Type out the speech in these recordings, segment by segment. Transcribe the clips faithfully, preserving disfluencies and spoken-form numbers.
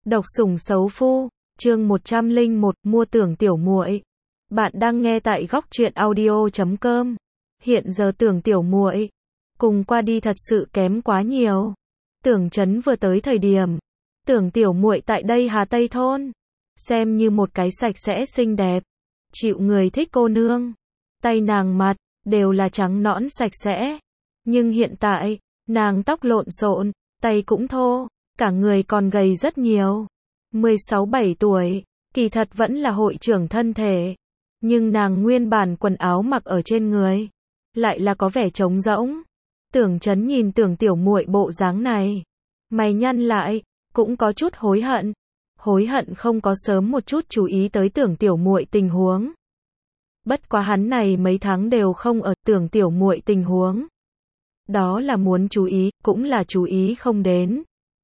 Độc sủng xấu phu, chương một trăm lẻ một, mua Tưởng Tiểu Muội. Bạn đang nghe tại góc truyện audio chấm com. Hiện giờ Tưởng Tiểu Muội cùng qua đi thật sự kém quá nhiều. Tưởng Chấn vừa tới thời điểm, Tưởng Tiểu Muội tại đây Hà Tây thôn, xem như một cái sạch sẽ xinh đẹp, chịu người thích cô nương. Tay nàng mặt đều là trắng nõn sạch sẽ, nhưng hiện tại, nàng tóc lộn xộn, tay cũng thô, cả người còn gầy rất nhiều. mười sáu bảy tuổi, kỳ thật vẫn là hội trưởng thân thể, nhưng nàng nguyên bản quần áo mặc ở trên người, lại là có vẻ trống rỗng. Tưởng Chấn nhìn Tưởng Tiểu Muội bộ dáng này, mày nhăn lại, cũng có chút hối hận. Hối hận không có sớm một chút chú ý tới Tưởng Tiểu Muội tình huống. Bất quá hắn này mấy tháng đều không ở Tưởng Tiểu Muội tình huống. Đó là muốn chú ý, cũng là chú ý không đến.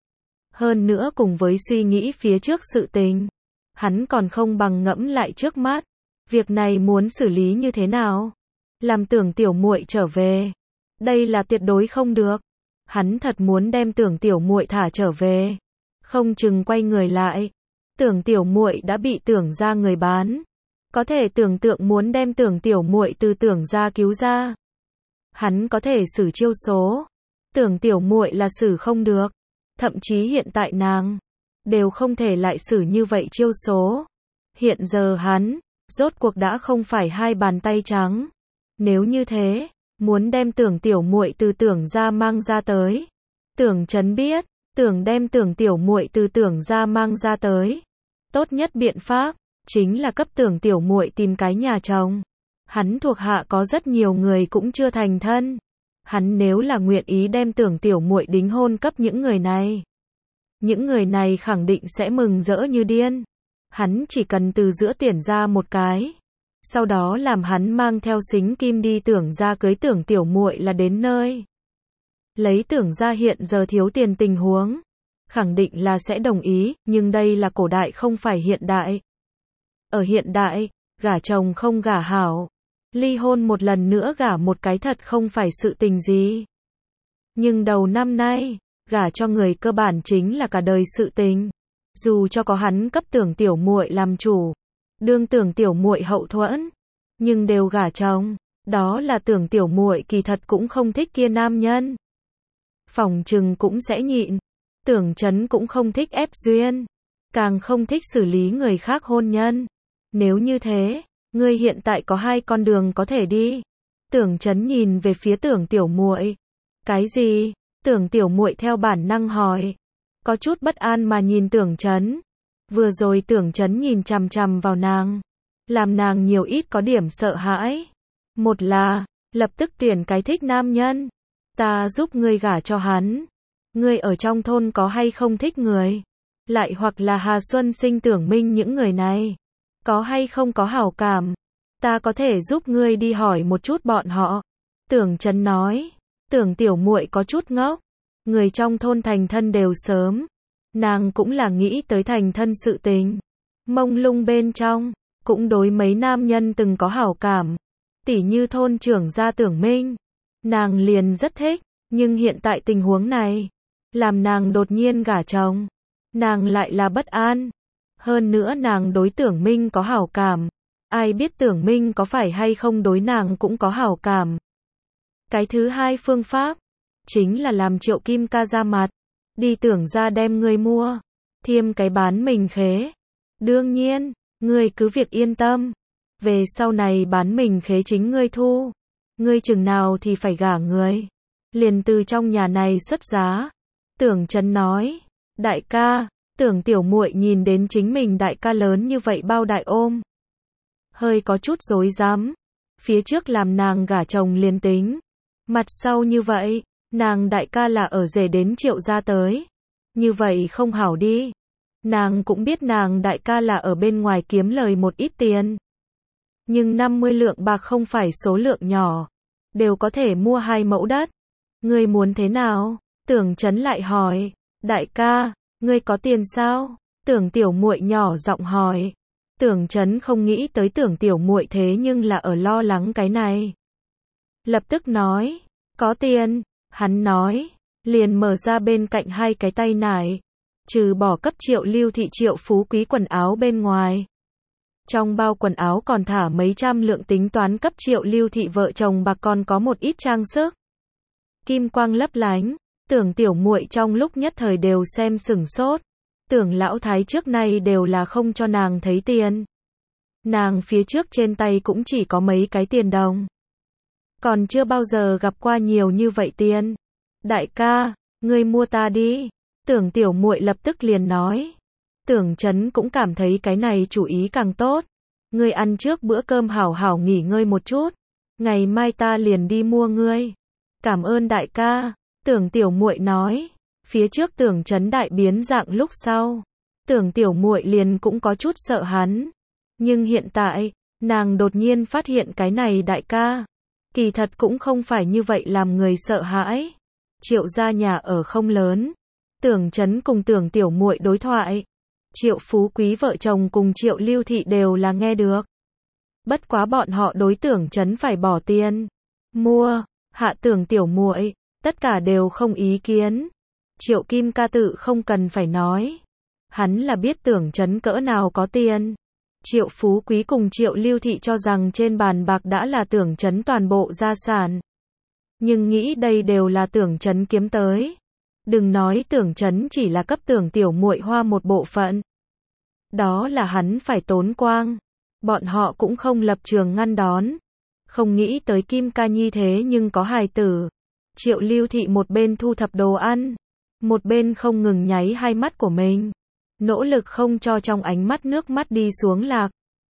Hơn nữa cùng với suy nghĩ phía trước sự tình, hắn còn không bằng ngẫm lại trước mắt, việc này muốn xử lý như thế nào, làm Tưởng Tiểu Muội trở về. Đây là tuyệt đối không được. Hắn thật muốn đem Tưởng Tiểu Muội thả trở về, không chừng quay người lại, Tưởng Tiểu Muội đã bị Tưởng gia người bán. Có thể tưởng tượng muốn đem Tưởng Tiểu Muội từ Tưởng gia cứu ra, hắn có thể xử chiêu số, Tưởng Tiểu Muội là xử không được. Thậm chí hiện tại nàng đều không thể lại xử như vậy chiêu số. Hiện giờ hắn rốt cuộc đã không phải hai bàn tay trắng. Nếu như thế, muốn đem Tưởng Tiểu Muội từ Tưởng gia mang ra tới. Tưởng Chấn biết, tưởng đem Tưởng Tiểu Muội từ Tưởng gia mang ra tới, tốt nhất biện pháp chính là cấp Tưởng Tiểu Muội tìm cái nhà chồng. Hắn thuộc hạ có rất nhiều người cũng chưa thành thân. Hắn nếu là nguyện ý đem Tưởng Tiểu Muội đính hôn cấp những người này, những người này khẳng định sẽ mừng rỡ như điên. Hắn chỉ cần từ giữa tuyển ra một cái, sau đó làm hắn mang theo xính kim đi Tưởng gia cưới Tưởng Tiểu Muội là đến nơi. Lấy Tưởng gia hiện giờ thiếu tiền tình huống, khẳng định là sẽ đồng ý, nhưng đây là cổ đại không phải hiện đại. Ở hiện đại, gả chồng không gả hảo, ly hôn một lần nữa gả một cái thật không phải sự tình gì. Nhưng đầu năm nay, gả cho người cơ bản chính là cả đời sự tình. Dù cho có hắn cấp Tưởng Tiểu Muội làm chủ, đương Tưởng Tiểu Muội hậu thuẫn, nhưng đều gả chồng, đó là Tưởng Tiểu Muội kỳ thật cũng không thích kia nam nhân. Phỏng chừng cũng sẽ nhịn. Tưởng Chấn cũng không thích ép duyên, càng không thích xử lý người khác hôn nhân. Nếu như thế, ngươi hiện tại có hai con đường có thể đi. Tưởng Chấn nhìn về phía Tưởng Tiểu Muội. Cái gì? Tưởng Tiểu Muội theo bản năng hỏi. Có chút bất an mà nhìn Tưởng Chấn. Vừa rồi Tưởng Chấn nhìn chằm chằm vào nàng, làm nàng nhiều ít có điểm sợ hãi. Một là, lập tức tuyển cái thích nam nhân. Ta giúp ngươi gả cho hắn. Ngươi ở trong thôn có hay không thích người? Lại hoặc là Hà Xuân Sinh, Tưởng Minh những người này, có hay không có hảo cảm? Ta có thể giúp ngươi đi hỏi một chút bọn họ. Tưởng Chấn nói. Tưởng Tiểu Muội có chút ngốc. Người trong thôn thành thân đều sớm. Nàng cũng là nghĩ tới thành thân sự tình. Mông lung bên trong, cũng đối mấy nam nhân từng có hảo cảm. Tỉ như thôn trưởng gia Tưởng Minh. Nàng liền rất thích, nhưng hiện tại tình huống này, làm nàng đột nhiên gả chồng. Nàng lại là bất an. Hơn nữa nàng đối Tưởng Minh có hảo cảm. Ai biết Tưởng Minh có phải hay không đối nàng cũng có hảo cảm. Cái thứ hai phương pháp, chính là làm Triệu Kim ca ra mặt. Đi Tưởng gia đem ngươi mua. Thiêm cái bán mình khế. Đương nhiên, ngươi cứ việc yên tâm. Về sau này bán mình khế chính ngươi thu. Ngươi chừng nào thì phải gả người, liền từ trong nhà này xuất giá. Tưởng Chấn nói. Đại ca. Tưởng Tiểu Muội nhìn đến chính mình đại ca lớn như vậy bao đại ôm, hơi có chút rối rắm. Phía trước làm nàng gả chồng liền tính, mặt sau như vậy, nàng đại ca là ở rể đến Triệu gia tới, như vậy không hảo đi. Nàng cũng biết nàng đại ca là ở bên ngoài kiếm lời một ít tiền, nhưng năm mươi lượng bạc không phải số lượng nhỏ, đều có thể mua hai mẫu đất. Ngươi muốn thế nào? Tưởng Chấn lại hỏi. Đại ca, ngươi có tiền sao? Tưởng Tiểu Muội nhỏ giọng hỏi. Tưởng Chấn không nghĩ tới Tưởng Tiểu Muội thế nhưng là ở lo lắng cái này. Lập tức nói. Có tiền. Hắn nói. Liền mở ra bên cạnh hai cái tay nải. trừ bỏ cấp Triệu Lưu Thị Triệu Phú Quý quần áo bên ngoài. Trong bao quần áo còn thả mấy trăm lượng tính toán cấp Triệu Lưu Thị vợ chồng bạc, còn có một ít trang sức. Kim quang lấp lánh, Tưởng tiểu muội trong lúc nhất thời đều xem sửng sốt. Tưởng lão thái trước nay đều là không cho nàng thấy tiền. Nàng phía trước trên tay cũng chỉ có mấy cái tiền đồng. Còn chưa bao giờ gặp qua nhiều như vậy tiền. Đại ca, ngươi mua ta đi. Tưởng tiểu muội lập tức liền nói. Tưởng Chấn cũng cảm thấy cái này chủ ý càng tốt. Ngươi ăn trước bữa cơm hảo hảo nghỉ ngơi một chút. Ngày mai ta liền đi mua ngươi. Cảm ơn đại ca. Tưởng tiểu muội nói. Phía trước Tưởng Chấn đại biến dạng lúc sau. Tưởng tiểu muội liền cũng có chút sợ hắn. Nhưng hiện tại, nàng đột nhiên phát hiện cái này đại ca. Kỳ thật cũng không phải như vậy làm người sợ hãi. Triệu gia nhà ở không lớn. Tưởng Chấn cùng Tưởng tiểu muội đối thoại. Triệu Phú Quý vợ chồng cùng Triệu Lưu Thị đều là nghe được. Bất quá bọn họ đối Tưởng Chấn phải bỏ tiền. Mua, hạ Tưởng tiểu muội, tất cả đều không ý kiến. Triệu Kim ca tự không cần phải nói. Hắn là biết Tưởng Chấn cỡ nào có tiền. Triệu Phú Quý cùng Triệu Lưu Thị cho rằng trên bàn bạc đã là Tưởng Chấn toàn bộ gia sản. Nhưng nghĩ đây đều là Tưởng Chấn kiếm tới. Đừng nói Tưởng Chấn chỉ là cấp Tưởng tiểu muội hoa một bộ phận. Đó là hắn phải tốn quang. Bọn họ cũng không lập trường ngăn đón. Không nghĩ tới Kim ca nhi thế nhưng có hài tử. Triệu Lưu Thị một bên thu thập đồ ăn. Một bên không ngừng nháy hai mắt của mình. Nỗ lực không cho trong ánh mắt nước mắt đi xuống lạc.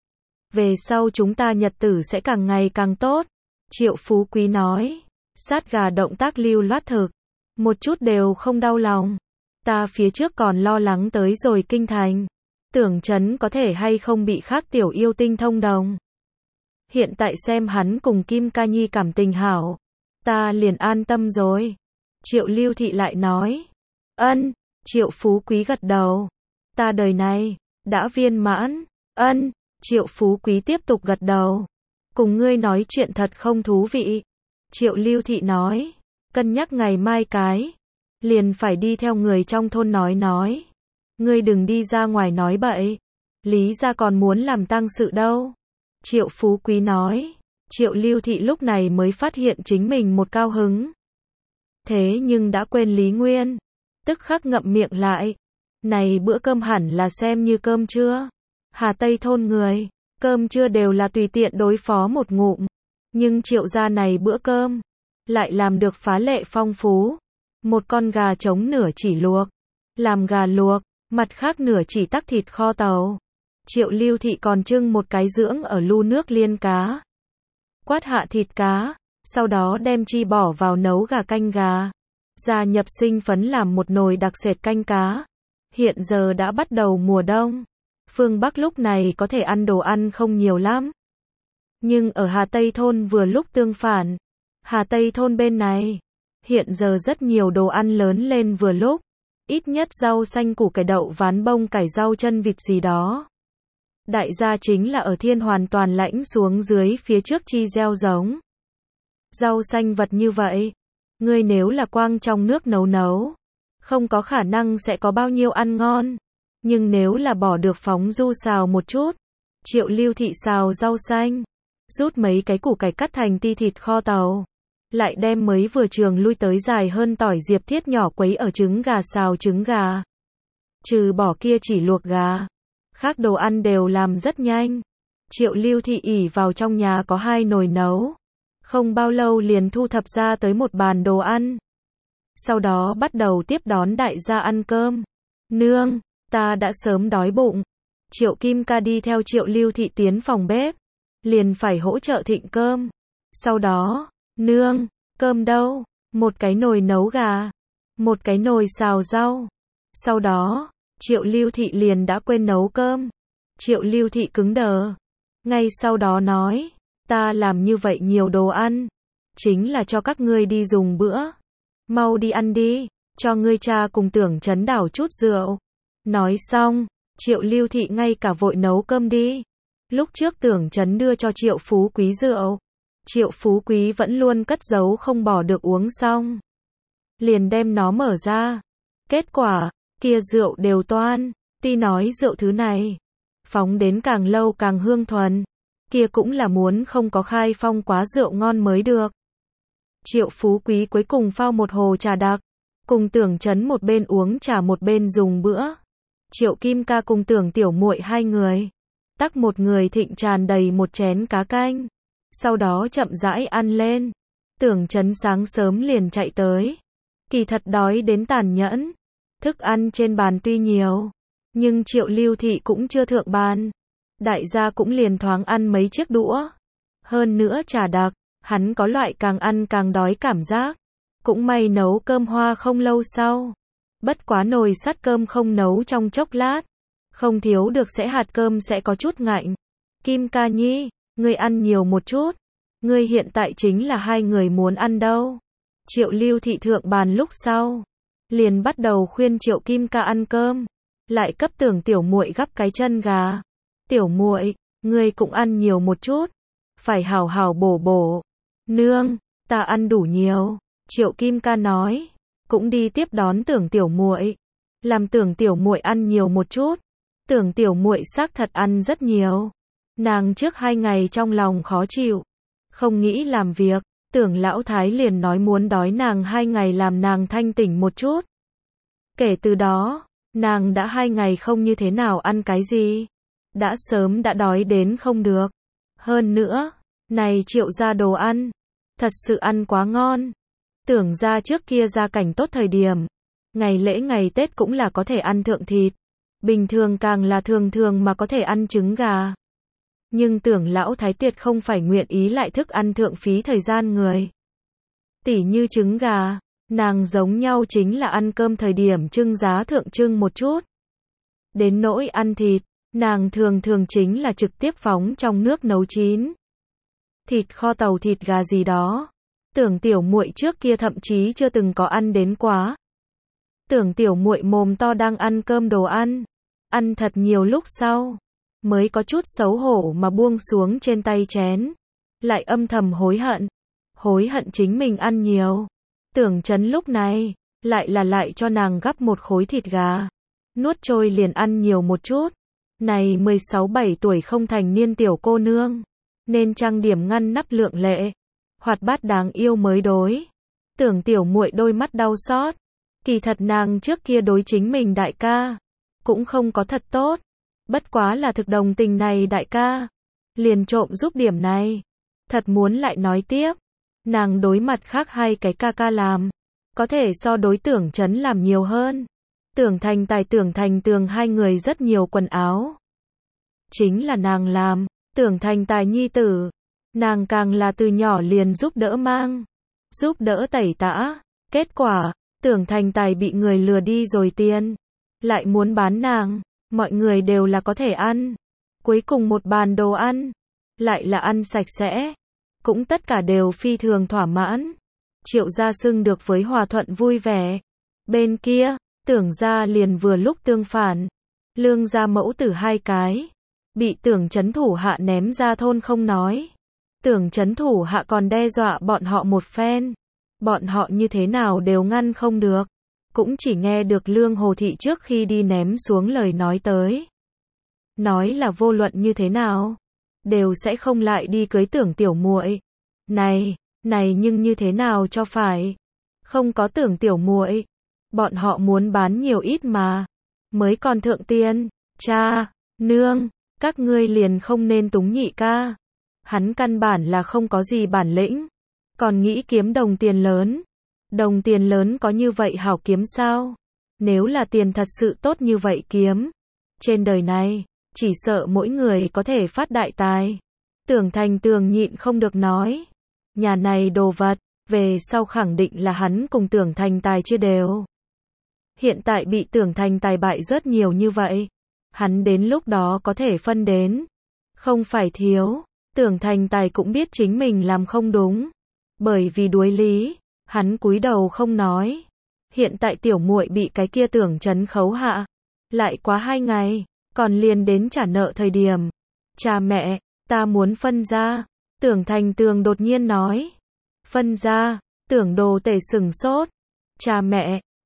Về sau chúng ta nhật tử sẽ càng ngày càng tốt. Triệu Phú Quý nói. Sát gà động tác lưu loát thực. Một chút đều không đau lòng. Ta phía trước còn lo lắng tới rồi kinh thành. Tưởng Chấn có thể hay không bị khác tiểu yêu tinh thông đồng. Hiện tại xem hắn cùng Kim ca nhi cảm tình hảo. Ta liền an tâm rồi. Triệu Lưu Thị lại nói. Ân. Triệu Phú Quý gật đầu. Ta đời này, đã viên mãn. Ân. Triệu Phú Quý tiếp tục gật đầu. Cùng ngươi nói chuyện thật không thú vị. Triệu Lưu Thị nói. Cân nhắc ngày mai cái. Liền phải đi theo người trong thôn nói nói. Ngươi đừng đi ra ngoài nói bậy. Lý gia còn muốn làm tang sự đâu. Triệu Phú Quý nói. Triệu Lưu Thị lúc này mới phát hiện chính mình một cao hứng. Thế nhưng đã quên Lý Nguyên. Tức khắc ngậm miệng lại. Này bữa cơm hẳn là xem như cơm trưa. Hà Tây thôn người, cơm trưa đều là tùy tiện đối phó một ngụm. Nhưng Triệu gia này bữa cơm, lại làm được phá lệ phong phú. Một con gà trống nửa chỉ luộc. Làm gà luộc, mặt khác nửa chỉ tắc thịt kho tàu. Triệu Lưu Thị còn trưng một cái dưỡng ở lu nước liên cá. Quát hạ thịt cá, sau đó đem chi bỏ vào nấu gà canh gà. Gia nhập sinh phấn làm một nồi đặc sệt canh cá. Hiện giờ đã bắt đầu mùa đông. Phương Bắc lúc này có thể ăn đồ ăn không nhiều lắm. Nhưng ở Hà Tây thôn vừa lúc tương phản. Hà Tây thôn bên này, hiện giờ rất nhiều đồ ăn lớn lên vừa lúc. Ít nhất rau xanh củ cải đậu ván bông cải rau chân vịt gì đó. Đại gia chính là ở thiên hoàn toàn lãnh xuống dưới phía trước chi gieo giống. Rau xanh vật như vậy, ngươi nếu là quang trong nước nấu nấu, không có khả năng sẽ có bao nhiêu ăn ngon. Nhưng nếu là bỏ được phóng du xào một chút, Triệu Lưu Thị xào rau xanh, rút mấy cái củ cải cắt thành ti thịt kho tàu, lại đem mấy vừa trường lui tới dài hơn tỏi diệp thiết nhỏ quấy ở trứng gà xào trứng gà. Trừ bỏ kia chỉ luộc gà, khác đồ ăn đều làm rất nhanh. Triệu Lưu Thị ỷ vào trong nhà có hai nồi nấu, không bao lâu liền thu thập ra tới một bàn đồ ăn. Sau đó bắt đầu tiếp đón đại gia ăn cơm. Nương, ta đã sớm đói bụng. Triệu Kim ca đi theo Triệu Lưu Thị tiến phòng bếp, liền phải hỗ trợ thịnh cơm. Sau đó, nương, cơm đâu? Một cái nồi nấu gà, một cái nồi xào rau. Sau đó, Triệu Lưu Thị liền đã quên nấu cơm. Triệu Lưu Thị cứng đờ. Ngay sau đó nói, ta làm như vậy nhiều đồ ăn, chính là cho các ngươi đi dùng bữa. Mau đi ăn đi, cho ngươi cha cùng Tưởng Chấn đảo chút rượu. Nói xong, Triệu Lưu Thị ngay cả vội nấu cơm đi. Lúc trước Tưởng Chấn đưa cho Triệu Phú Quý rượu, Triệu Phú Quý vẫn luôn cất giấu không bỏ được uống xong. Liền đem nó mở ra. Kết quả, kia rượu đều toan, tuy nói rượu thứ này, phóng đến càng lâu càng hương thuần, kia cũng là muốn không có khai phong quá rượu ngon mới được. Triệu Phú Quý cuối cùng phao một hồ trà đặc, cùng Tưởng Chấn một bên uống trà một bên dùng bữa. Triệu Kim Ca cùng Tưởng Tiểu Muội hai người, tắc một người thịnh tràn đầy một chén cá canh, sau đó chậm rãi ăn lên. Tưởng Chấn sáng sớm liền chạy tới, kỳ thật đói đến tàn nhẫn, thức ăn trên bàn tuy nhiều, nhưng Triệu Lưu Thị cũng chưa thượng bàn, đại gia cũng liền thoáng ăn mấy chiếc đũa. Hơn nữa trà đặc, hắn có loại càng ăn càng đói cảm giác. Cũng may nấu cơm hoa không lâu sau, bất quá nồi sắt cơm không nấu trong chốc lát, không thiếu được sẽ hạt cơm sẽ có chút ngạnh. Kim Ca nhi, ngươi ăn nhiều một chút, ngươi hiện tại chính là hai người muốn ăn đâu. Triệu Lưu Thị thượng bàn lúc sau, liền bắt đầu khuyên Triệu Kim Ca ăn cơm, lại cấp Tưởng Tiểu Muội gắp cái chân gà. Tiểu Muội, ngươi cũng ăn nhiều một chút, phải hảo hảo bổ bổ. Nương, ta ăn đủ nhiều. Triệu Kim Ca nói, cũng đi tiếp đón Tưởng Tiểu Muội, làm Tưởng Tiểu Muội ăn nhiều một chút. Tưởng Tiểu Muội xác thật ăn rất nhiều. Nàng trước hai ngày trong lòng khó chịu, không nghĩ làm việc, Tưởng lão thái liền nói muốn đói nàng hai ngày làm nàng thanh tỉnh một chút. Kể từ đó, nàng đã hai ngày không như thế nào ăn cái gì, đã sớm đã đói đến không được. Hơn nữa, này Triệu gia đồ ăn, thật sự ăn quá ngon. Tưởng ra trước kia gia cảnh tốt thời điểm, ngày lễ ngày Tết cũng là có thể ăn thượng thịt, bình thường càng là thường thường mà có thể ăn trứng gà. Nhưng Tưởng lão thái tuyệt không phải nguyện ý lại thức ăn thượng phí thời gian người. Tỉ như trứng gà, nàng giống nhau chính là ăn cơm thời điểm trưng giá thượng trưng một chút. Đến nỗi ăn thịt, nàng thường thường chính là trực tiếp phóng trong nước nấu chín. Thịt kho tàu thịt gà gì đó, Tưởng Tiểu Muội trước kia thậm chí chưa từng có ăn đến quá. Tưởng Tiểu Muội mồm to đang ăn cơm đồ ăn, ăn thật nhiều lúc sau, mới có chút xấu hổ mà buông xuống trên tay chén, lại âm thầm hối hận, hối hận chính mình ăn nhiều. Tưởng Chấn lúc này, lại là lại cho nàng gắp một khối thịt gà, nuốt trôi liền ăn nhiều một chút. Này mười sáu bảy tuổi không thành niên tiểu cô nương, nên trang điểm ngăn nắp lượng lệ, hoạt bát đáng yêu mới đối. Tưởng Tiểu Muội đôi mắt đau xót, kỳ thật nàng trước kia đối chính mình đại ca, cũng không có thật tốt, bất quá là thực đồng tình này đại ca, liền trộm giúp điểm này. Thật muốn lại nói tiếp, nàng đối mặt khác hai cái ca ca làm, có thể so đối Tưởng Chấn làm nhiều hơn. Tưởng Thành Tài Tưởng Thành Tường hai người rất nhiều quần áo, chính là nàng làm. Tưởng Thành Tài nhi tử, nàng càng là từ nhỏ liền giúp đỡ mang, giúp đỡ tẩy tã. Kết quả, Tưởng Thành Tài bị người lừa đi rồi tiền, lại muốn bán nàng, mọi người đều là có thể ăn. Cuối cùng một bàn đồ ăn, lại là ăn sạch sẽ, cũng tất cả đều phi thường thỏa mãn. Triệu gia xưng được với hòa thuận vui vẻ. Bên kia, Tưởng gia liền vừa lúc tương phản. Lương gia mẫu tử hai cái, bị Tưởng Chấn thủ hạ ném ra thôn không nói. Tưởng Chấn thủ hạ còn đe dọa bọn họ một phen. Bọn họ như thế nào đều ngăn không được. Cũng chỉ nghe được Lương Hồ Thị trước khi đi ném xuống lời nói tới. Nói là vô luận như thế nào, đều sẽ không lại đi cưới Tưởng Tiểu Muội. Này, này nhưng như thế nào cho phải. Không có Tưởng Tiểu Muội, bọn họ muốn bán nhiều ít mà, mới còn thượng tiên. Cha, nương, các ngươi liền không nên túng nhị ca. Hắn căn bản là không có gì bản lĩnh, còn nghĩ kiếm đồng tiền lớn. Đồng tiền lớn có như vậy hảo kiếm sao? Nếu là tiền thật sự tốt như vậy kiếm, trên đời này, chỉ sợ mỗi người có thể phát đại tài. Tưởng Thành Tường nhịn không được nói, nhà này đồ vật, về sau khẳng định là hắn cùng Tưởng Thành Tài chia đều. Hiện tại bị Tưởng Thành Tài bại rất nhiều như vậy, hắn đến lúc đó có thể phân đến, không phải thiếu. Tưởng Thành Tài cũng biết chính mình làm không đúng, bởi vì đuối lý, hắn cúi đầu không nói. Hiện tại Tiểu Muội bị cái kia Tưởng Chấn khấu hạ, lại quá hai ngày, còn liền đến trả nợ thời điểm. Cha mẹ, ta muốn phân ra. Tưởng Thành Tường đột nhiên nói. Phân ra, Tưởng Đồ Tể sừng sốt. Cha mẹ,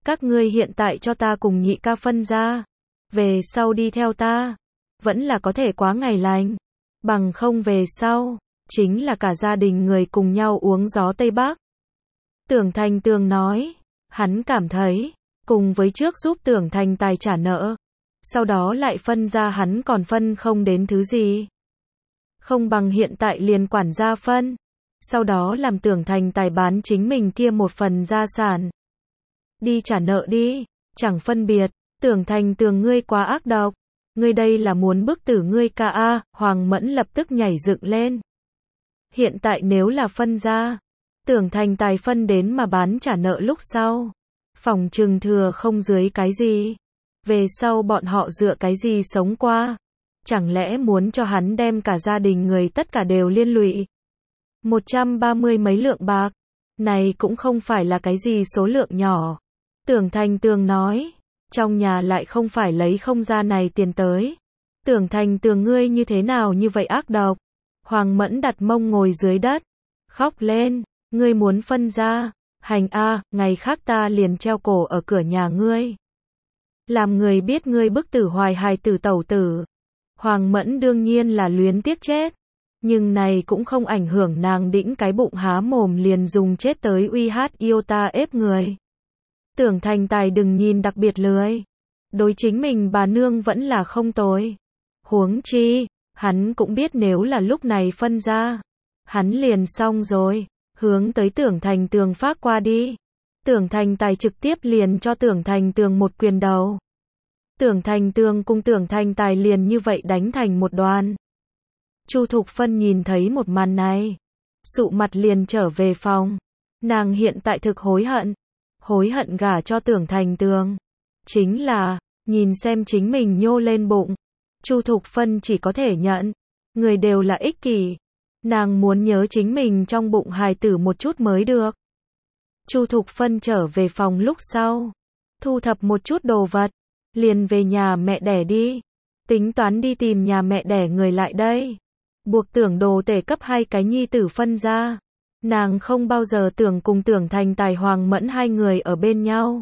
Các ngươi hiện tại cho ta cùng nhị ca phân ra. Về sau đi theo ta. Vẫn là có thể quá ngày lành. Bằng không về sau. Chính là cả gia đình người cùng nhau uống gió Tây Bắc. Tưởng Thành Tường nói. Hắn cảm thấy. Cùng với trước giúp Tưởng Thành Tài trả nợ. Sau đó lại phân ra hắn còn phân không đến thứ gì. Không bằng hiện tại liền quản gia phân. Sau đó làm Tưởng Thành Tài bán chính mình kia một phần gia sản. Đi trả nợ đi. Chẳng phân biệt. Tưởng Thành Tường ngươi quá ác độc. Ngươi đây là muốn bức tử ngươi ca a. Hoàng Mẫn lập tức nhảy dựng lên. Hiện tại nếu là phân ra. Tưởng Thành Tài phân đến mà bán trả nợ lúc sau. Phòng trừng thừa không dưới cái gì. Về sau bọn họ dựa cái gì sống qua. Chẳng lẽ muốn cho hắn đem cả gia đình người tất cả đều liên lụy. một trăm ba mươi mấy lượng bạc. Này cũng không phải là cái gì số lượng nhỏ. Tưởng Thành Tường nói. Trong nhà lại không phải lấy không ra này tiền tới. Tưởng Thành Tường ngươi như thế nào như vậy ác độc. Hoàng Mẫn đặt mông ngồi dưới đất. Khóc lên. Ngươi muốn phân ra. Hành a, ngày khác ta liền treo cổ ở cửa nhà ngươi. Làm người biết ngươi bức tử hoài hài tử tẩu tử. Hoàng Mẫn đương nhiên là luyến tiếc chết. Nhưng này cũng không ảnh hưởng nàng đĩnh cái bụng há mồm liền dùng chết tới uy hát yêu ta ép người. Tưởng Thành Tài đừng nhìn đặc biệt lười. Đối chính mình bà nương vẫn là không tồi. Huống chi, hắn cũng biết nếu là lúc này phân ra. Hắn liền xong rồi. Hướng tới Tưởng Thành Tường phát qua đi. Tưởng Thành Tài trực tiếp liền cho Tưởng Thành Tường một quyền đầu. Tưởng Thành Tường cùng Tưởng Thành Tài liền như vậy đánh thành một đoàn. Chu Thục Phân nhìn thấy một màn này. Sụ mặt liền trở về phòng. Nàng hiện tại thực hối hận. Hối hận gả cho Tưởng Thành Tường. Chính là, nhìn xem chính mình nhô lên bụng. Chu Thục Phân chỉ có thể nhận. Người đều là ích kỷ. Nàng muốn nhớ chính mình trong bụng hài tử một chút mới được. Chu Thục Phân trở về phòng lúc sau. Thu thập một chút đồ vật. Liền về nhà mẹ đẻ đi. Tính toán đi tìm nhà mẹ đẻ người lại đây. Buộc Tưởng Đồ Tể cấp hai cái nhi tử phân ra. Nàng không bao giờ tưởng cùng Tưởng Thành Tài Hoàng Mẫn hai người ở bên nhau.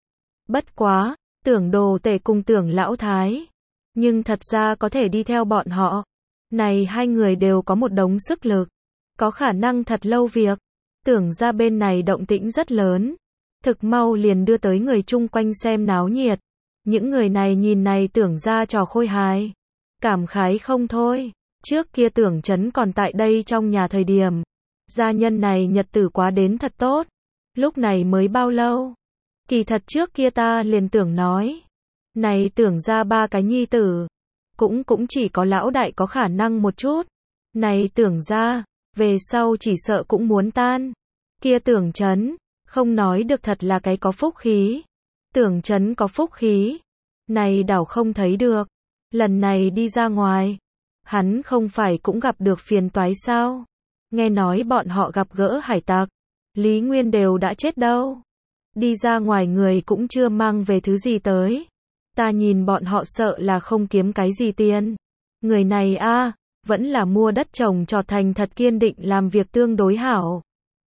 Bất quá, Tưởng Đồ Tể cùng Tưởng Lão Thái. Nhưng thật ra có thể đi theo bọn họ. Này hai người đều có một đống sức lực. Có khả năng thật lâu việc. Tưởng ra bên này động tĩnh rất lớn. Thực mau liền đưa tới người chung quanh xem náo nhiệt. Những người này nhìn này Tưởng ra trò khôi hài. Cảm khái không thôi. Trước kia Tưởng Chấn còn tại đây trong nhà thời điểm. Gia nhân này nhật tử quá đến thật tốt. Lúc này mới bao lâu. Kỳ thật trước kia ta liền tưởng nói. Này Tưởng ra ba cái nhi tử. Cũng cũng chỉ có lão đại có khả năng một chút. Này Tưởng ra, về sau chỉ sợ cũng muốn tan. Kia Tưởng Chấn, không nói được thật là cái có phúc khí. Tưởng Chấn có phúc khí. Này đảo không thấy được. Lần này đi ra ngoài. Hắn không phải cũng gặp được phiền toái sao. Nghe nói bọn họ gặp gỡ hải tặc. Lý Nguyên đều đã chết đâu. Đi ra ngoài người cũng chưa mang về thứ gì tới. Ta nhìn bọn họ sợ là không kiếm cái gì tiền. Người này a, vẫn là mua đất trồng trọt thành thật kiên định làm việc tương đối hảo.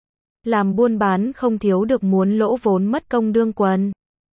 Làm buôn bán không thiếu được muốn lỗ vốn mất công đương quần.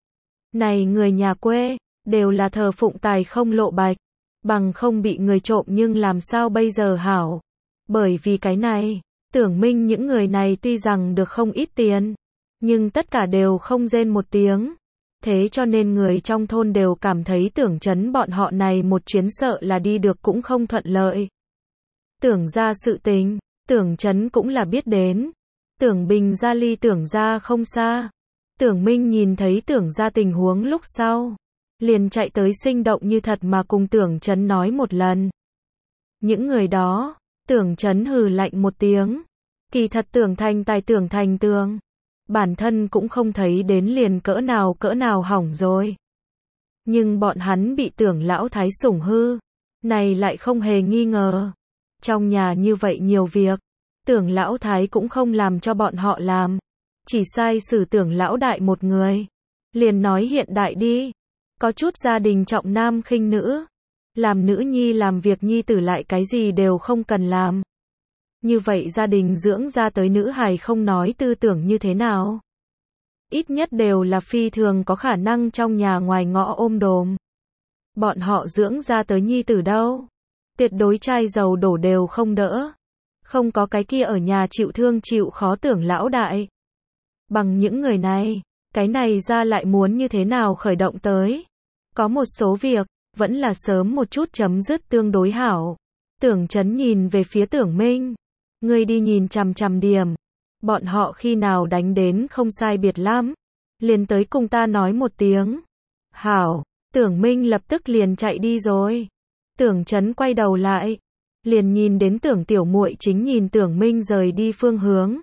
Này người nhà quê, đều là thờ phụng tài không lộ bạch. Bằng không bị người trộm nhưng làm sao bây giờ hảo. Bởi vì cái này, Tưởng Minh những người này tuy rằng được không ít tiền. Nhưng tất cả đều không rên một tiếng. Thế cho nên người trong thôn đều cảm thấy Tưởng Chấn bọn họ này một chuyến sợ là đi được cũng không thuận lợi. Tưởng ra sự tình, Tưởng Chấn cũng là biết đến. Tưởng Bình ra ly Tưởng ra không xa. Tưởng Minh nhìn thấy Tưởng ra tình huống lúc sau. Liền chạy tới sinh động như thật mà cùng Tưởng Chấn nói một lần. Những người đó, Tưởng Chấn hừ lạnh một tiếng. Kỳ thật Tưởng Thành Tài Tưởng Thành Tường. Bản thân cũng không thấy đến liền cỡ nào cỡ nào hỏng rồi. Nhưng bọn hắn bị Tưởng Lão Thái sủng hư. Này lại không hề nghi ngờ. Trong nhà như vậy nhiều việc. Tưởng Lão Thái cũng không làm cho bọn họ làm. Chỉ sai xử Tưởng Lão Đại một người. Liền nói hiện đại đi. Có chút gia đình trọng nam khinh nữ. Làm nữ nhi làm việc nhi tử lại cái gì đều không cần làm. Như vậy gia đình dưỡng ra tới nữ hài không nói tư tưởng như thế nào. ít nhất đều là phi thường có khả năng trong nhà ngoài ngõ ôm đồm. Bọn họ dưỡng ra tới nhi tử đâu. Tuyệt đối trai giàu đổ đều không đỡ. Không có cái kia ở nhà chịu thương chịu khó tưởng lão đại. Bằng những người này, cái này ra lại muốn như thế nào khởi động tới. Có một số việc, vẫn là sớm một chút chấm dứt tương đối hảo. Tưởng Chấn nhìn về phía Tưởng Minh. Ngươi đi nhìn chằm chằm điểm. Bọn họ khi nào đánh đến không sai biệt lắm. Liền tới cùng ta nói một tiếng. Hảo, Tưởng Minh lập tức liền chạy đi rồi. Tưởng Chấn quay đầu lại. Liền nhìn đến Tưởng tiểu muội chính nhìn Tưởng Minh rời đi phương hướng.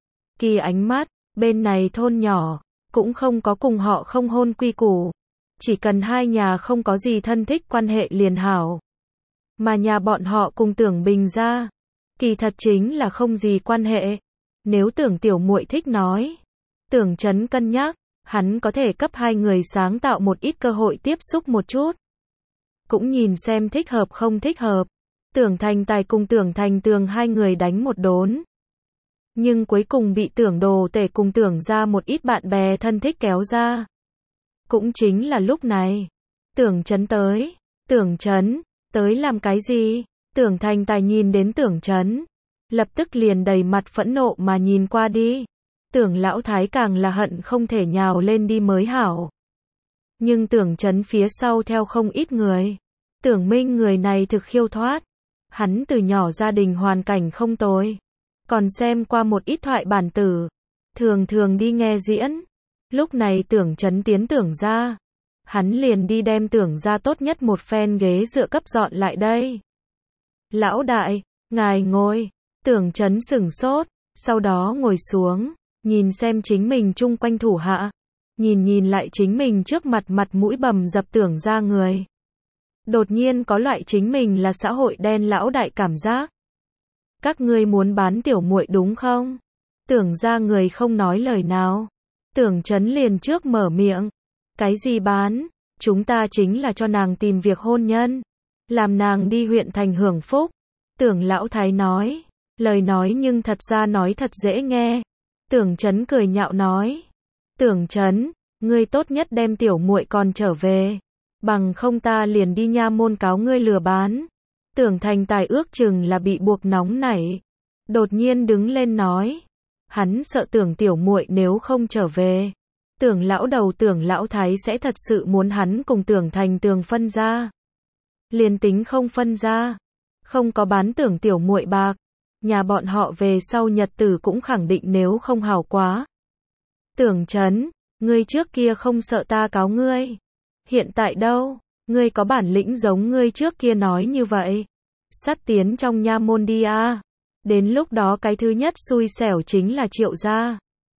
Kỳ ánh mắt, bên này thôn nhỏ, cũng không có cùng họ không hôn quy củ. Chỉ cần hai nhà không có gì thân thích quan hệ liền hảo. Mà nhà bọn họ cùng Tưởng Bình ra, kỳ thật chính là không gì quan hệ. Nếu Tưởng tiểu muội thích nói, Tưởng Chấn cân nhắc, hắn có thể cấp hai người sáng tạo một ít cơ hội tiếp xúc một chút. Cũng nhìn xem thích hợp không thích hợp. Tưởng Thành Tài cùng Tưởng Thành Tường hai người đánh một đốn. Nhưng cuối cùng bị Tưởng Đồ Tể cùng Tưởng ra một ít bạn bè thân thích kéo ra. Cũng chính là lúc này, Tưởng Chấn tới. Tưởng Chấn, tới làm cái gì? Tưởng Thành Tài nhìn đến Tưởng Chấn, lập tức liền đầy mặt phẫn nộ mà nhìn qua đi. Tưởng lão thái càng là hận không thể nhào lên đi mới hảo. Nhưng Tưởng Chấn phía sau theo không ít người. Tưởng Minh người này thực khiêu thoát. Hắn từ nhỏ gia đình hoàn cảnh không tồi. Còn xem qua một ít thoại bản tử. Thường thường đi nghe diễn. Lúc này Tưởng Chấn tiến Tưởng ra. Hắn liền đi đem Tưởng ra tốt nhất một phen ghế dựa cấp dọn lại đây. Lão đại, ngài ngồi. Tưởng Chấn sửng sốt. Sau đó ngồi xuống. Nhìn xem chính mình chung quanh thủ hạ. Nhìn nhìn lại chính mình trước mặt mặt mũi bầm dập Tưởng ra người. Đột nhiên có loại chính mình là xã hội đen lão đại cảm giác. Các ngươi muốn bán tiểu muội đúng không? Tưởng ra người không nói lời nào. Tưởng Chấn liền trước mở miệng. Cái gì bán? Chúng ta chính là cho nàng tìm việc hôn nhân. Làm nàng đi huyện thành hưởng phúc. Tưởng lão thái nói. Lời nói nhưng thật ra nói thật dễ nghe. Tưởng Chấn cười nhạo nói. Tưởng Chấn, ngươi tốt nhất đem tiểu muội còn trở về. Bằng không ta liền đi nha môn cáo ngươi lừa bán. Tưởng Thành Tài ước chừng là bị buộc nóng nảy. Đột nhiên đứng lên nói. Hắn sợ Tưởng tiểu muội nếu không trở về. Tưởng lão đầu Tưởng lão thái sẽ thật sự muốn hắn cùng Tưởng Thành Tường phân ra. Liền tính không phân ra. Không có bán Tưởng tiểu muội bạc. Nhà bọn họ về sau nhật tử cũng khẳng định nếu không hảo quá. Tưởng Chấn, ngươi trước kia không sợ ta cáo ngươi. Hiện tại đâu, ngươi có bản lĩnh giống ngươi trước kia nói như vậy. Sắt tiến trong nha môn đi a. Đến lúc đó cái thứ nhất xui xẻo chính là Triệu gia.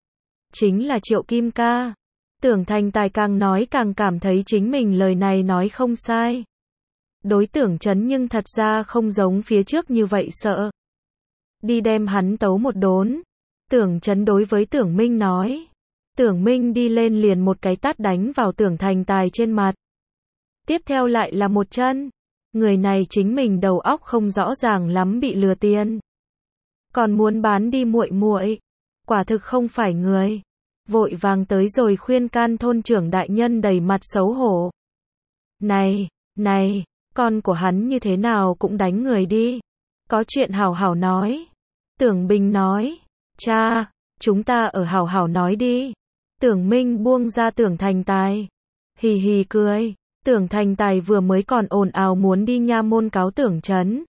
Chính là Triệu Kim ca. Tưởng Thành Tài càng nói càng cảm thấy chính mình lời này nói không sai. Đối Tưởng Chấn nhưng thật ra không giống phía trước như vậy sợ. Đi đem hắn tấu một đốn. Tưởng Chấn đối với Tưởng Minh nói. Tưởng Minh đi lên liền một cái tát đánh vào Tưởng Thành Tài trên mặt. Tiếp theo lại là một chân. Người này chính mình đầu óc không rõ ràng lắm bị lừa tiền. Còn muốn bán đi muội muội. Quả thực không phải người. Vội vàng tới rồi khuyên can thôn trưởng đại nhân đầy mặt xấu hổ. Này, này, con của hắn như thế nào cũng đánh người đi. Có chuyện hảo hảo nói. Tưởng Bình nói. Cha, chúng ta ở hảo hảo nói đi. Tưởng Minh buông ra Tưởng Thành Tài. Hì hì cười. Tưởng Thành Tài vừa mới còn ồn ào muốn đi nha môn cáo Tưởng Chấn.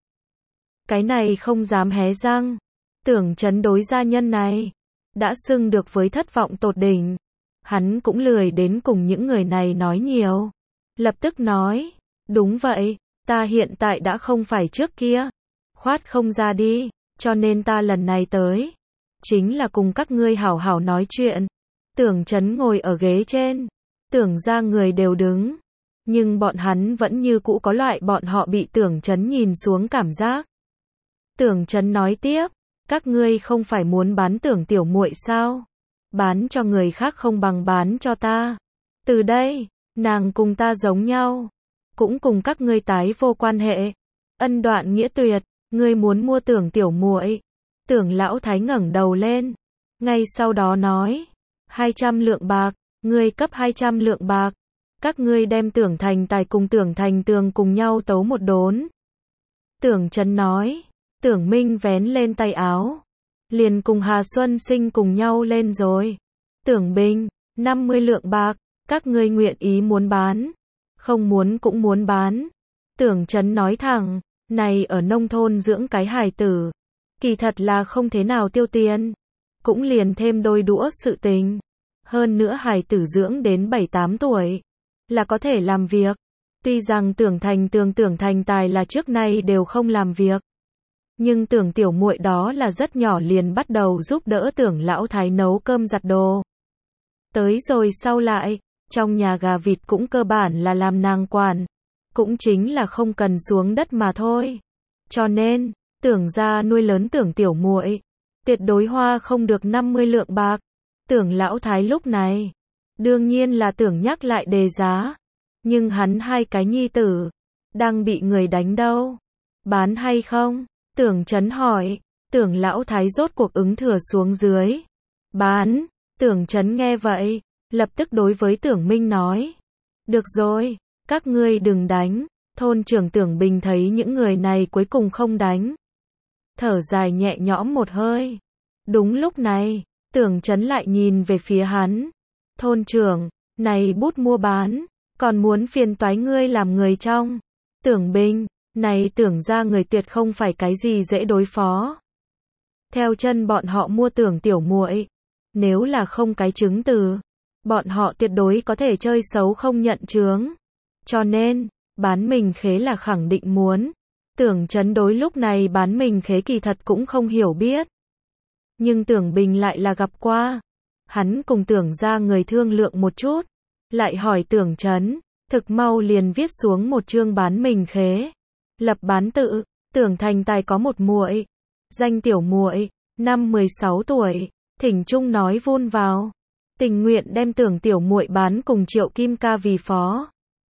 Cái này không dám hé răng. Tưởng Chấn đối gia nhân này. Đã xưng được với thất vọng tột đỉnh. Hắn cũng lười đến cùng những người này nói nhiều. Lập tức nói. Đúng vậy, ta hiện tại đã không phải trước kia. Khoát không ra đi. Cho nên ta lần này tới. Chính là cùng các ngươi hảo hảo nói chuyện. Tưởng Chấn ngồi ở ghế trên. Tưởng ra người đều đứng. Nhưng bọn hắn vẫn như cũ có loại bọn họ bị Tưởng Chấn nhìn xuống cảm giác. Tưởng Chấn nói tiếp. Các ngươi không phải muốn bán Tưởng tiểu muội sao? Bán cho người khác không bằng bán cho ta. Từ đây, nàng cùng ta giống nhau. Cũng cùng các ngươi tái vô quan hệ. Ân đoạn nghĩa tuyệt. Ngươi muốn mua Tưởng tiểu muội. Tưởng lão thái ngẩng đầu lên. Ngay sau đó nói. hai trăm lượng bạc, ngươi cấp hai trăm lượng bạc. Các ngươi đem Tưởng Thành Tài cùng Tưởng Thành Tường cùng nhau tấu một đốn. Tưởng Chấn nói, Tưởng Minh vén lên tay áo. Liền cùng Hà Xuân Sinh cùng nhau lên rồi. Tưởng Bình, năm mươi lượng bạc, các ngươi nguyện ý muốn bán. Không muốn cũng muốn bán. Tưởng Chấn nói thẳng, này ở nông thôn dưỡng cái hài tử. Kỳ thật là không thế nào tiêu tiền. Cũng liền thêm đôi đũa sự tình. Hơn nữa hài tử dưỡng đến bảy tám tuổi. Là có thể làm việc. Tuy rằng Tưởng Thành Tường Tưởng Thành Tài là trước nay đều không làm việc. Nhưng Tưởng tiểu muội đó là rất nhỏ liền bắt đầu giúp đỡ Tưởng lão thái nấu cơm giặt đồ. Tới rồi sau lại, trong nhà gà vịt cũng cơ bản là làm nàng quản. Cũng chính là không cần xuống đất mà thôi. Cho nên, Tưởng gia nuôi lớn Tưởng tiểu muội, tuyệt đối hoa không được năm mươi lượng bạc. Tưởng lão thái lúc này, đương nhiên là tưởng nhắc lại đề giá. Nhưng hắn hai cái nhi tử, đang bị người đánh đâu. Bán hay không? Tưởng Chấn hỏi. Tưởng lão thái rốt cuộc ứng thừa xuống dưới. Bán. Tưởng Chấn nghe vậy, lập tức đối với Tưởng Minh nói. Được rồi, các ngươi đừng đánh. Thôn trưởng Tưởng Bình thấy những người này cuối cùng không đánh. Thở dài nhẹ nhõm một hơi. Đúng lúc này, Tưởng Chấn lại nhìn về phía hắn. Thôn trưởng, này bút mua bán, còn muốn phiền toái ngươi làm người trong. Tưởng Bình, này Tưởng ra người tuyệt không phải cái gì dễ đối phó. Theo chân bọn họ mua Tưởng tiểu muội, nếu là không cái chứng từ, bọn họ tuyệt đối có thể chơi xấu không nhận chướng. Cho nên, bán mình khế là khẳng định muốn. Tưởng Chấn đối lúc này bán mình khế kỳ thật cũng không hiểu biết. Nhưng Tưởng Bình lại là gặp qua. Hắn cùng Tưởng ra người thương lượng một chút. Lại hỏi Tưởng Chấn, thực mau liền viết xuống một chương bán mình khế. Lập bán tự, Tưởng Thành Tài có một muội, danh tiểu muội, năm mười sáu tuổi, thỉnh chung nói vun vào. Tình nguyện đem Tưởng tiểu muội bán cùng Triệu Kim Ca vì phó.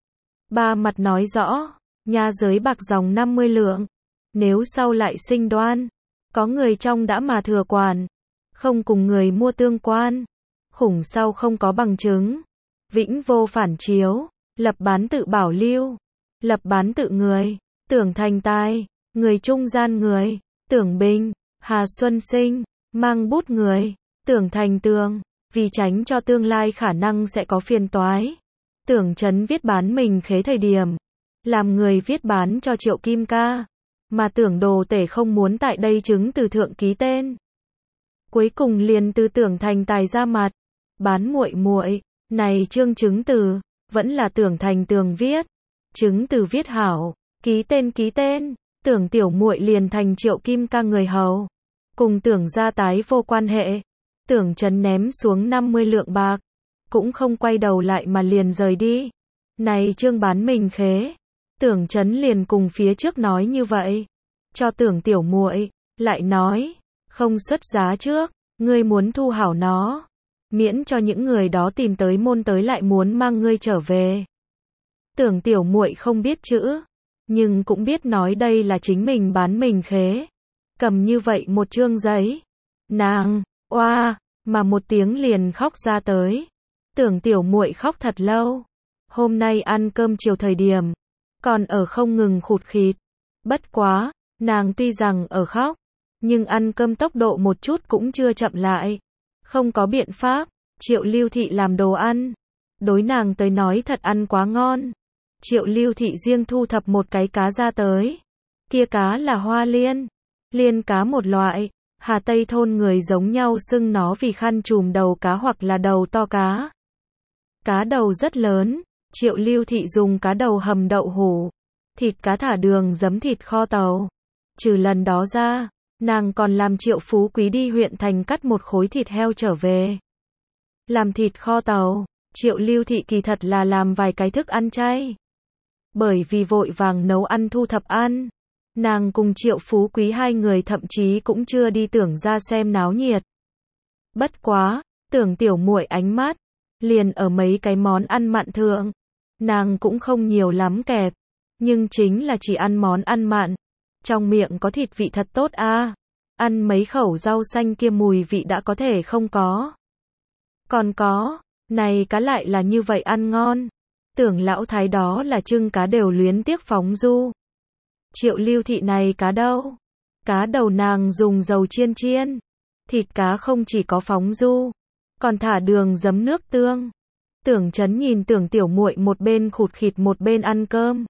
Ba mặt nói rõ, nhà giới bạc dòng năm mươi lượng. Nếu sau lại sinh đoan, có người trong đã mà thừa quản, không cùng người mua tương quan, khủng sau không có bằng chứng, vĩnh vô phản chiếu, lập bán tự bảo lưu, lập bán tự người, Tưởng Thành Tài, người trung gian người, Tưởng Bình, Hà Xuân Sinh, mang bút người, Tưởng Thành Tường, vì tránh cho tương lai khả năng sẽ có phiền toái. Tưởng Chấn viết bán mình khế thời điểm, làm người viết bán cho Triệu Kim Ca, mà Tưởng Đồ Tể không muốn tại đây chứng từ thượng ký tên. Cuối cùng liền từ Tưởng Thành Tài ra mặt, bán muội muội, này chương chứng từ, vẫn là Tưởng Thành Tường viết. Chứng từ viết hảo, ký tên ký tên, Tưởng tiểu muội liền thành Triệu Kim Ca người hầu. Cùng Tưởng gia tái vô quan hệ. Tưởng Chấn ném xuống năm mươi lượng bạc, cũng không quay đầu lại mà liền rời đi. Này chương bán mình khế, Tưởng Chấn liền cùng phía trước nói như vậy. Cho Tưởng tiểu muội, lại nói, không xuất giá trước, ngươi muốn thu hảo nó. Miễn cho những người đó tìm tới môn tới lại muốn mang ngươi trở về. Tưởng tiểu muội không biết chữ, nhưng cũng biết nói đây là chính mình bán mình khế. Cầm như vậy một chương giấy, nàng, oa, mà một tiếng liền khóc ra tới. Tưởng tiểu muội khóc thật lâu. Hôm nay ăn cơm chiều thời điểm, còn ở không ngừng khụt khịt. Bất quá, nàng tuy rằng ở khóc, nhưng ăn cơm tốc độ một chút cũng chưa chậm lại. Không có biện pháp, Triệu Lưu Thị làm đồ ăn. Đối nàng tới nói thật ăn quá ngon. Triệu Lưu Thị riêng thu thập một cái cá ra tới. Kia cá là hoa liên. Liên cá một loại. Hà Tây thôn người giống nhau xưng nó vì khăn trùm đầu cá hoặc là đầu to cá. Cá đầu rất lớn. Triệu Lưu Thị dùng cá đầu hầm đậu hủ. Thịt cá thả đường giấm thịt kho tàu. Trừ lần đó ra, nàng còn làm Triệu Phú Quý đi huyện thành cắt một khối thịt heo trở về. Làm thịt kho tàu, Triệu Lưu Thị kỳ thật là làm vài cái thức ăn chay. Bởi vì vội vàng nấu ăn thu thập ăn, nàng cùng Triệu Phú Quý hai người thậm chí cũng chưa đi Tưởng ra xem náo nhiệt. Bất quá, Tưởng tiểu muội ánh mắt, liền ở mấy cái món ăn mặn thượng. Nàng cũng không nhiều lắm kẹp, nhưng chính là chỉ ăn món ăn mặn. Trong miệng có thịt vị thật tốt a. À. Ăn mấy khẩu rau xanh kia mùi vị đã có thể không có. Còn có, này cá lại là như vậy ăn ngon. Tưởng lão thái đó là trưng cá đều luyến tiếc phóng du. Triệu Lưu Thị này cá đâu? Cá đầu nàng dùng dầu chiên chiên. Thịt cá không chỉ có phóng du, còn thả đường giấm nước tương. Tưởng Chấn nhìn Tưởng Tiểu Muội một bên khụt khịt một bên ăn cơm.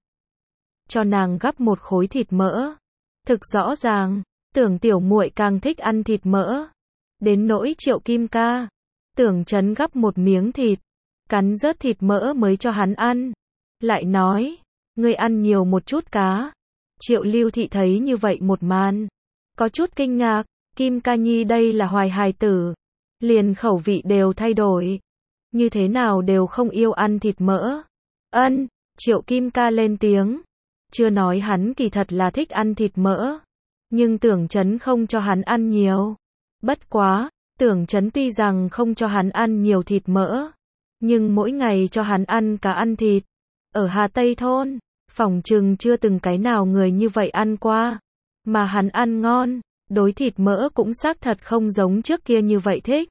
Cho nàng gắp một khối thịt mỡ. Thực rõ ràng, Tưởng Tiểu Muội càng thích ăn thịt mỡ. Đến nỗi Triệu Kim Ca, Tưởng Chấn gắp một miếng thịt, cắn rớt thịt mỡ mới cho hắn ăn. Lại nói, ngươi ăn nhiều một chút cá. Triệu Lưu Thị thấy như vậy một màn, có chút kinh ngạc, Kim Ca Nhi đây là hoài hài tử, liền khẩu vị đều thay đổi, như thế nào đều không yêu ăn thịt mỡ. Ân, Triệu Kim Ca lên tiếng, chưa nói hắn kỳ thật là thích ăn thịt mỡ, nhưng Tưởng Chấn không cho hắn ăn nhiều. Bất quá, Tưởng Chấn tuy rằng không cho hắn ăn nhiều thịt mỡ, nhưng mỗi ngày cho hắn ăn cá ăn thịt. Ở Hà Tây thôn, phỏng chừng chưa từng cái nào người như vậy ăn qua, mà hắn ăn ngon, đối thịt mỡ cũng xác thật không giống trước kia như vậy thích.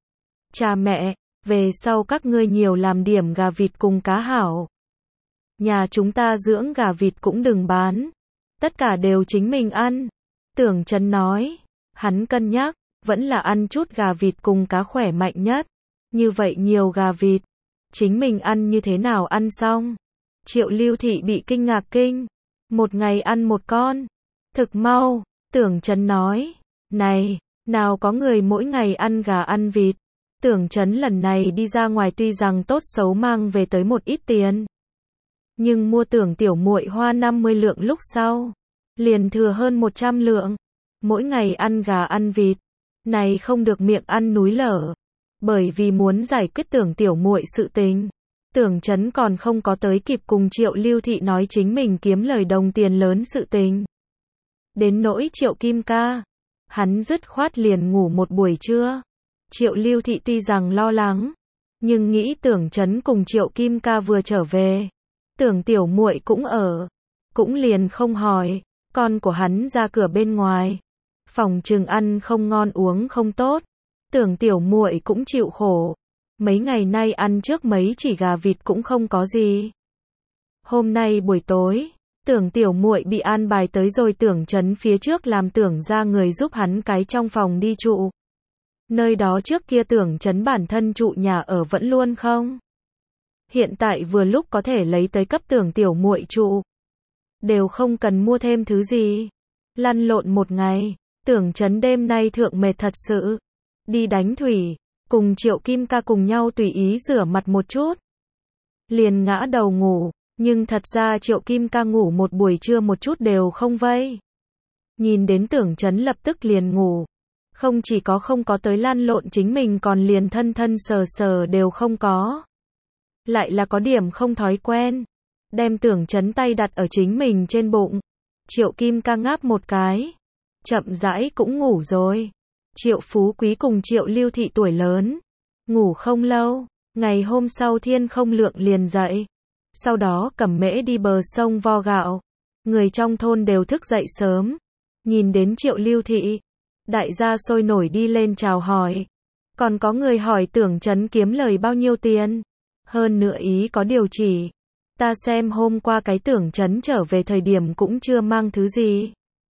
Cha mẹ, về sau các ngươi nhiều làm điểm gà vịt cùng cá hảo. Nhà chúng ta dưỡng gà vịt cũng đừng bán, tất cả đều chính mình ăn. Tưởng Chấn nói, hắn cân nhắc, vẫn là ăn chút gà vịt cùng cá khỏe mạnh nhất. Như vậy nhiều gà vịt, chính mình ăn như thế nào ăn xong? Triệu Lưu Thị bị kinh ngạc kinh, một ngày ăn một con. Thực mau, Tưởng Chấn nói, này, nào có người mỗi ngày ăn gà ăn vịt. Tưởng Chấn lần này đi ra ngoài tuy rằng tốt xấu mang về tới một ít tiền, nhưng mua Tưởng Tiểu Muội hoa năm mươi lượng lúc sau, liền thừa hơn một trăm lượng. Mỗi ngày ăn gà ăn vịt, này không được miệng ăn núi lở. Bởi vì muốn giải quyết Tưởng Tiểu Muội sự tình, Tưởng Chấn còn không có tới kịp cùng Triệu Lưu Thị nói chính mình kiếm lời đồng tiền lớn sự tình. Đến nỗi Triệu Kim Ca, hắn dứt khoát liền ngủ một buổi trưa. Triệu Lưu Thị tuy rằng lo lắng, nhưng nghĩ Tưởng Chấn cùng Triệu Kim Ca vừa trở về, Tưởng Tiểu Muội cũng ở, cũng liền không hỏi. Con của hắn ra cửa bên ngoài, phòng chừng ăn không ngon uống không tốt. Tưởng Tiểu Muội cũng chịu khổ, mấy ngày nay ăn trước mấy chỉ gà vịt cũng không có gì. Hôm nay buổi tối, Tưởng Tiểu Muội bị an bài tới rồi Tưởng Chấn phía trước làm Tưởng ra người giúp hắn cái trong phòng đi trụ. Nơi đó trước kia Tưởng Chấn bản thân trụ nhà ở vẫn luôn không. Hiện tại vừa lúc có thể lấy tới cấp Tưởng Tiểu Muội trụ. Đều không cần mua thêm thứ gì. Lăn lộn một ngày, Tưởng Chấn đêm nay thượng mệt thật sự. Đi đánh thủy, cùng Triệu Kim Ca cùng nhau tùy ý rửa mặt một chút. Liền ngã đầu ngủ, nhưng thật ra Triệu Kim Ca ngủ một buổi trưa một chút đều không vây. Nhìn đến Tưởng Chấn lập tức liền ngủ. Không chỉ có không có tới lăn lộn chính mình còn liền thân thân sờ sờ đều không có. Lại là có điểm không thói quen. Đem Tưởng Chấn tay đặt ở chính mình trên bụng. Triệu Kim Ca ngáp một cái. Chậm rãi cũng ngủ rồi. Triệu Phú Quý cùng Triệu Lưu Thị tuổi lớn. Ngủ không lâu. Ngày hôm sau thiên không lượng liền dậy. Sau đó cầm mễ đi bờ sông vo gạo. Người trong thôn đều thức dậy sớm. Nhìn đến Triệu Lưu Thị, đại gia sôi nổi đi lên chào hỏi. Còn có người hỏi Tưởng Chấn kiếm lời bao nhiêu tiền. Hơn nữa ý có điều chỉ. Ta xem hôm qua cái Tưởng Chấn trở về thời điểm cũng chưa mang thứ gì.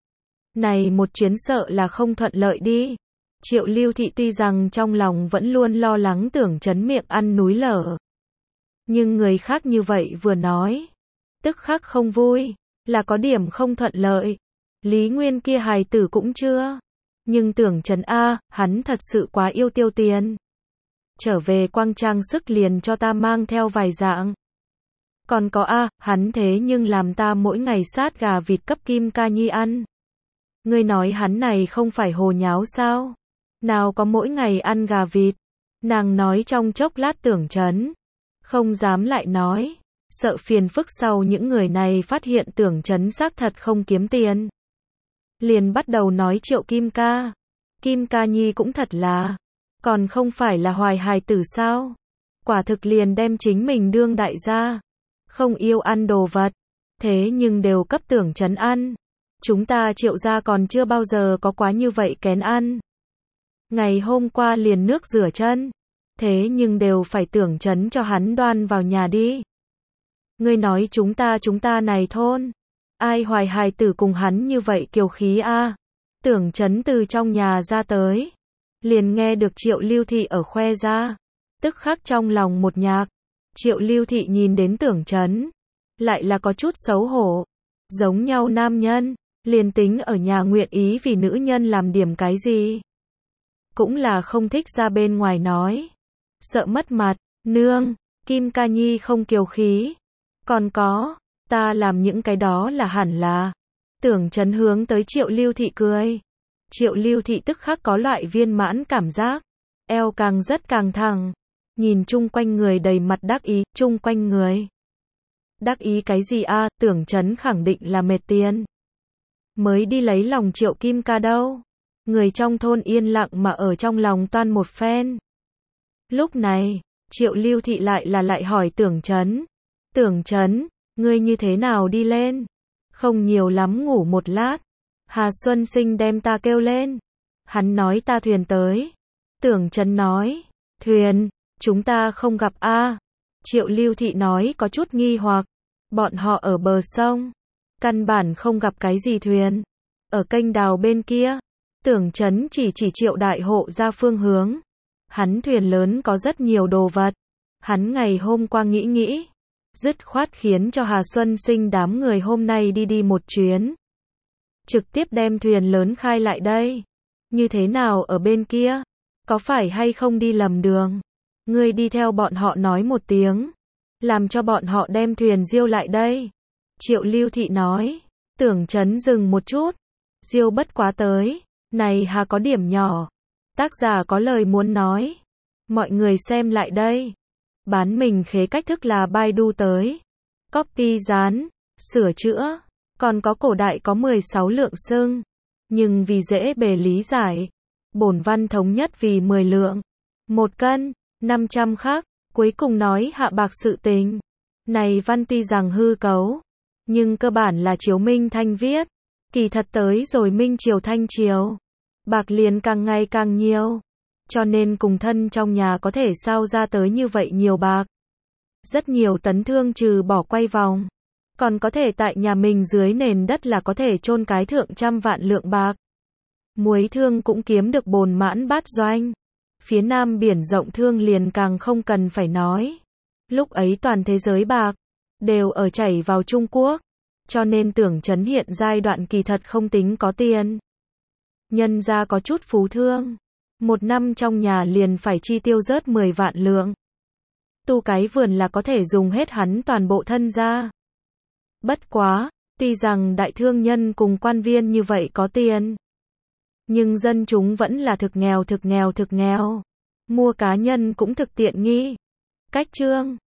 Này một chuyến sợ là không thuận lợi đi. Triệu Lưu Thị tuy rằng trong lòng vẫn luôn lo lắng Tưởng Chấn miệng ăn núi lở. Nhưng người khác như vậy vừa nói, tức khắc không vui, là có điểm không thuận lợi. Lý Nguyên kia hài tử cũng chưa. Nhưng Tưởng Chấn a, hắn thật sự quá yêu tiêu tiền. Trở về quang trang sức liền cho ta mang theo vài dạng. Còn có a, hắn thế nhưng làm ta mỗi ngày sát gà vịt cấp Kim Ca Nhi ăn. Ngươi nói hắn này không phải hồ nháo sao? Nào có mỗi ngày ăn gà vịt. Nàng nói trong chốc lát Tưởng Chấn không dám lại nói, sợ phiền phức sau những người này phát hiện Tưởng Chấn xác thật không kiếm tiền. Liền bắt đầu nói Triệu Kim Ca. Kim Ca Nhi cũng thật là, còn không phải là hoài hài tử sao? Quả thực liền đem chính mình đương đại gia. Không yêu ăn đồ vật, thế nhưng đều cấp Tưởng Chấn ăn. Chúng ta Triệu gia còn chưa bao giờ có quá như vậy kén ăn. Ngày hôm qua liền nước rửa chân, thế nhưng đều phải Tưởng Chấn cho hắn đoan vào nhà đi. Ngươi nói chúng ta chúng ta này thôn, ai hoài hài tử cùng hắn như vậy kiều khí a. Tưởng Chấn từ trong nhà ra tới, liền nghe được Triệu Lưu Thị ở khoe ra, tức khắc trong lòng một nhạc. Triệu Lưu Thị nhìn đến Tưởng Chấn, lại là có chút xấu hổ, giống nhau nam nhân, liền tính ở nhà nguyện ý vì nữ nhân làm điểm cái gì, cũng là không thích ra bên ngoài nói, sợ mất mặt. Nương, Kim Ca Nhi không kiều khí, còn có, ta làm những cái đó là hẳn là. Tưởng Chấn hướng tới Triệu Lưu Thị cười. Triệu Lưu Thị tức khắc có loại viên mãn cảm giác, eo càng rất càng thẳng, nhìn chung quanh người đầy mặt đắc ý, chung quanh người. Đắc ý cái gì a? Tưởng Chấn khẳng định là mệt tiền. Mới đi lấy lòng Triệu Kim Ca đâu. Người trong thôn yên lặng mà ở trong lòng toan một phen. Lúc này, Triệu Lưu Thị lại là lại hỏi Tưởng Chấn. Tưởng Chấn, ngươi như thế nào đi lên? Không nhiều lắm ngủ một lát. Hà Xuân Sinh đem ta kêu lên. Hắn nói ta thuyền tới. Tưởng Chấn nói, thuyền, chúng ta không gặp a. Triệu Lưu Thị nói có chút nghi hoặc. Bọn họ ở bờ sông, căn bản không gặp cái gì thuyền. Ở kênh đào bên kia, Tưởng Chấn chỉ chỉ Triệu đại hộ ra phương hướng. Hắn thuyền lớn có rất nhiều đồ vật. Hắn ngày hôm qua nghĩ nghĩ, dứt khoát khiến cho Hà Xuân Sinh đám người hôm nay đi đi một chuyến. Trực tiếp đem thuyền lớn khai lại đây. Như thế nào ở bên kia? Có phải hay không đi lầm đường? Ngươi đi theo bọn họ nói một tiếng, làm cho bọn họ đem thuyền diêu lại đây. Triệu Lưu Thị nói. Tưởng Chấn dừng một chút. Diêu bất quá tới. Này hà có điểm nhỏ. Tác giả có lời muốn nói. Mọi người xem lại đây. Bán mình khế cách thức là Baidu tới. Copy dán. Sửa chữa. Còn có cổ đại có mười sáu lượng xưng. Nhưng vì dễ bề lý giải, bổn văn thống nhất vì mười lượng. Một cân, năm trăm khắc. Cuối cùng nói hạ bạc sự tình. Này văn tuy rằng hư cấu, nhưng cơ bản là Chiếu Minh Thanh viết. Kỳ thật tới rồi Minh Triều Thanh Triều, bạc liền càng ngày càng nhiều. Cho nên cùng thân trong nhà có thể sao ra tới như vậy nhiều bạc. Rất nhiều tấn thương trừ bỏ quay vòng, còn có thể tại nhà mình dưới nền đất là có thể chôn cái thượng trăm vạn lượng bạc. Muối thương cũng kiếm được bồn mãn bát doanh. Phía nam biển rộng thương liền càng không cần phải nói. Lúc ấy toàn thế giới bạc đều ở chảy vào Trung Quốc. Cho nên Tưởng Chấn hiện giai đoạn kỳ thật không tính có tiền. Nhân ra có chút phú thương, một năm trong nhà liền phải chi tiêu rớt mười vạn lượng. Tu cái vườn là có thể dùng hết hắn toàn bộ thân ra. Bất quá, tuy rằng đại thương nhân cùng quan viên như vậy có tiền, nhưng dân chúng vẫn là thực nghèo thực nghèo thực nghèo. Mua cá nhân cũng thực tiện nghi. Cách chương